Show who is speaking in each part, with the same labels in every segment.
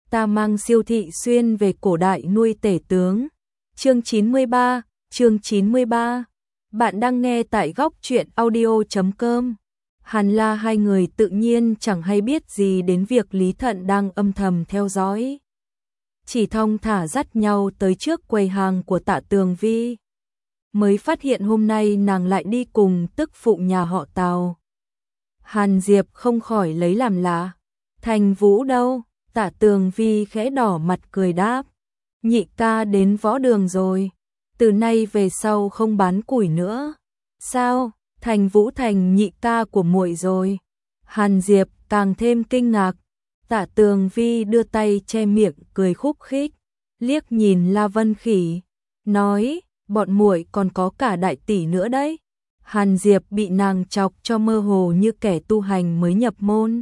Speaker 1: ta mang siêu thị xuyên về cổ đại nuôi tể tướng. Chương 93. Bạn đang nghe tại góc truyện audio.com. Hàn La hai người tự nhiên chẳng hay biết gì đến việc Lý Thận đang âm thầm theo dõi. Chỉ thong thả dắt nhau tới trước quầy hàng của Tạ Tường Vi. Mới phát hiện hôm nay nàng lại đi cùng tức phụ nhà họ Tào. Hàn Diệp không khỏi lấy làm lạ. Thành Vũ đâu? Tạ Tường Vi khẽ đỏ mặt cười đáp. Nhị ca đến võ đường rồi. Từ nay về sau không bán củi nữa. Sao? Thành Vũ thành nhị ca của muội rồi. Hàn Diệp càng thêm kinh ngạc. Tạ Tường Vi đưa tay che miệng cười khúc khích, liếc nhìn La Vân Khỉ, nói, bọn muội còn có cả đại tỷ nữa đấy. Hàn Diệp bị nàng chọc cho mơ hồ như kẻ tu hành mới nhập môn.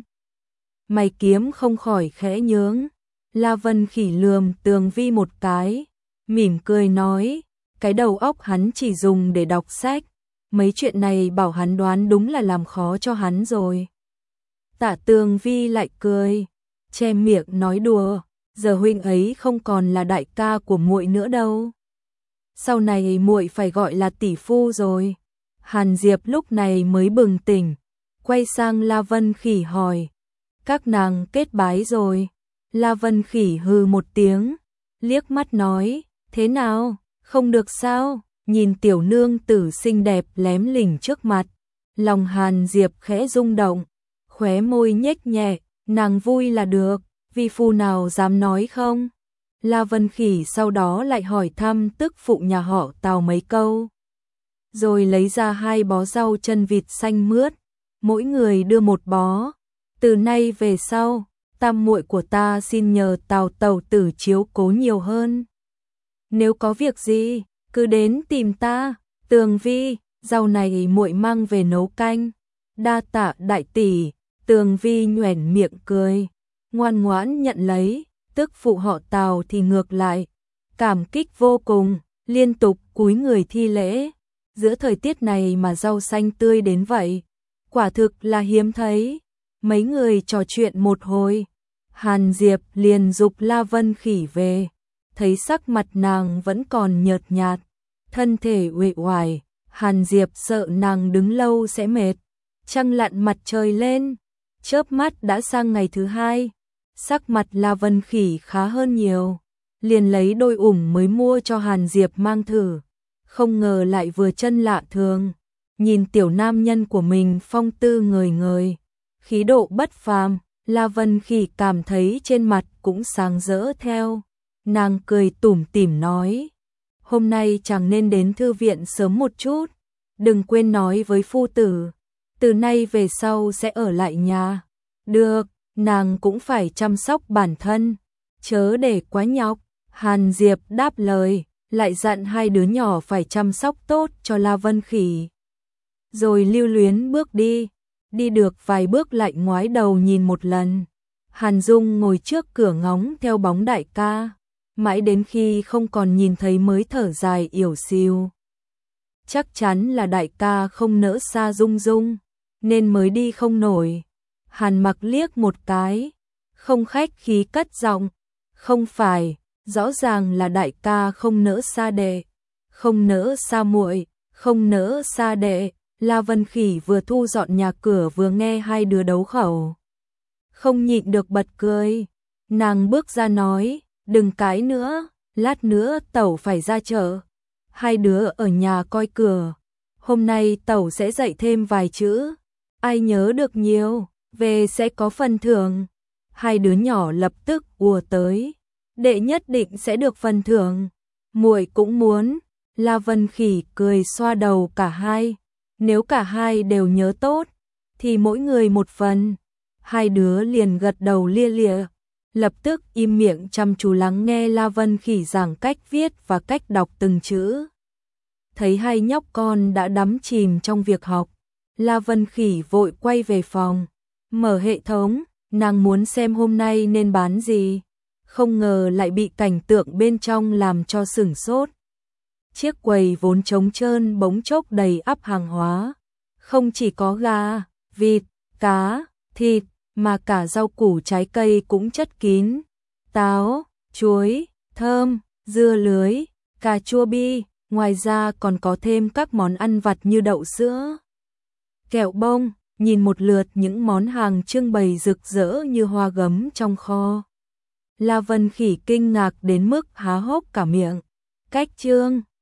Speaker 1: Mày kiếm không khỏi khẽ nhướng. La Vân Khỉ lườm Tường Vi một cái, mỉm cười nói, cái đầu óc hắn chỉ dùng để đọc sách. Mấy chuyện này bảo hắn đoán đúng là làm khó cho hắn rồi. Tạ Tường Vi lại cười, che miệng nói đùa, giờ huynh ấy không còn là đại ca của muội nữa đâu. Sau này muội phải gọi là tỷ phu rồi. Hàn Diệp lúc này mới bừng tỉnh, quay sang La Vân Khỉ hỏi, các nàng kết bái rồi? La Vân Khỉ hừ một tiếng, liếc mắt nói, thế nào, không được sao? Nhìn tiểu nương tử xinh đẹp lém lỉnh trước mặt, lòng Hàn Diệp khẽ rung động, khóe môi nhếch nhẹ, nàng vui là được, vi phu nào dám nói không? La Vân Khỉ sau đó lại hỏi thăm tức phụ nhà họ Tào mấy câu, rồi lấy ra 2 bó rau chân vịt xanh mướt, mỗi người đưa 1 bó. Từ nay về sau, tam muội của ta xin nhờ Tào tẩu tử chiếu cố nhiều hơn. Nếu có việc gì, cứ đến tìm ta. Tường Vi, rau này muội mang về nấu canh. Đa tạ đại tỷ. Tường Vi nhoẻn miệng cười, ngoan ngoãn nhận lấy. Tức phụ họ Tào thì ngược lại, cảm kích vô cùng, liên tục cúi người thi lễ. Giữa thời tiết này mà rau xanh tươi đến vậy, quả thực là hiếm thấy. Mấy người trò chuyện một hồi, Hàn Diệp liền giục La Vân Khỉ về, thấy sắc mặt nàng vẫn còn nhợt nhạt, thân thể uể oải, Hàn Diệp sợ nàng đứng lâu sẽ mệt. Trăng lặn mặt trời lên, chớp mắt đã sang ngày thứ 2, sắc mặt La Vân Khỉ khá hơn nhiều, liền lấy đôi ủng mới mua cho Hàn Diệp mang thử, không ngờ lại vừa chân lạ thường. Nhìn tiểu nam nhân của mình phong tư ngời ngời, khí độ bất phàm, La Vân Khỉ cảm thấy trên mặt cũng sáng rỡ theo. Nàng cười tủm tỉm nói, hôm nay chẳng nên đến thư viện sớm một chút, đừng quên nói với phu tử, từ nay về sau sẽ ở lại nhà. Được, nàng cũng phải chăm sóc bản thân, chớ để quá nhọc. Hàn Diệp đáp lời, lại dặn 2 đứa nhỏ phải chăm sóc tốt cho La Vân Khỉ. Rồi lưu luyến bước đi, đi được vài bước lại ngoái đầu nhìn một lần. Hàn Dung ngồi trước cửa ngóng theo bóng đại ca, mãi đến khi không còn nhìn thấy mới thở dài yểu xìu. Chắc chắn là đại ca không nỡ xa Dung Dung, nên mới đi không nổi. Hàn Mặc liếc một cái, không khách khí cất giọng, không phải, rõ ràng là đại ca không nỡ xa đệ, không nỡ xa muội, không nỡ xa đệ. La Vân Khỉ vừa thu dọn nhà cửa vừa nghe 2 đứa đấu khẩu, không nhịn được bật cười. Nàng bước ra nói, đừng cãi nữa, lát nữa tẩu phải ra chợ, 2 đứa ở nhà coi cửa, hôm nay tẩu sẽ dạy thêm vài chữ, ai nhớ được nhiều, về sẽ có phần thưởng. 2 đứa nhỏ lập tức ùa tới, đệ nhất định sẽ được phần thưởng, muội cũng muốn. La Vân Khỉ cười xoa đầu cả hai, nếu cả hai đều nhớ tốt, thì mỗi người một phần. 2 đứa liền gật đầu lia lịa, lập tức im miệng chăm chú lắng nghe La Vân Khỉ giảng cách viết và cách đọc từng chữ. Thấy 2 nhóc con đã đắm chìm trong việc học, La Vân Khỉ vội quay về phòng, mở hệ thống, nàng muốn xem hôm nay nên bán gì, không ngờ lại bị cảnh tượng bên trong làm cho sửng sốt. Chiếc quầy vốn trống trơn bỗng chốc đầy ắp hàng hóa, không chỉ có gà, vịt, cá, thịt, mà cả rau củ trái cây cũng chất kín. táo, chuối, thơm, dưa lưới, cà chua bi, ngoài ra còn có thêm các món ăn vặt như đậu sữa, kẹo bông. Nhìn một lượt những món hàng trưng bày rực rỡ như hoa gấm trong kho, La Vân Khỉ kinh ngạc đến mức há hốc cả miệng. Cách trương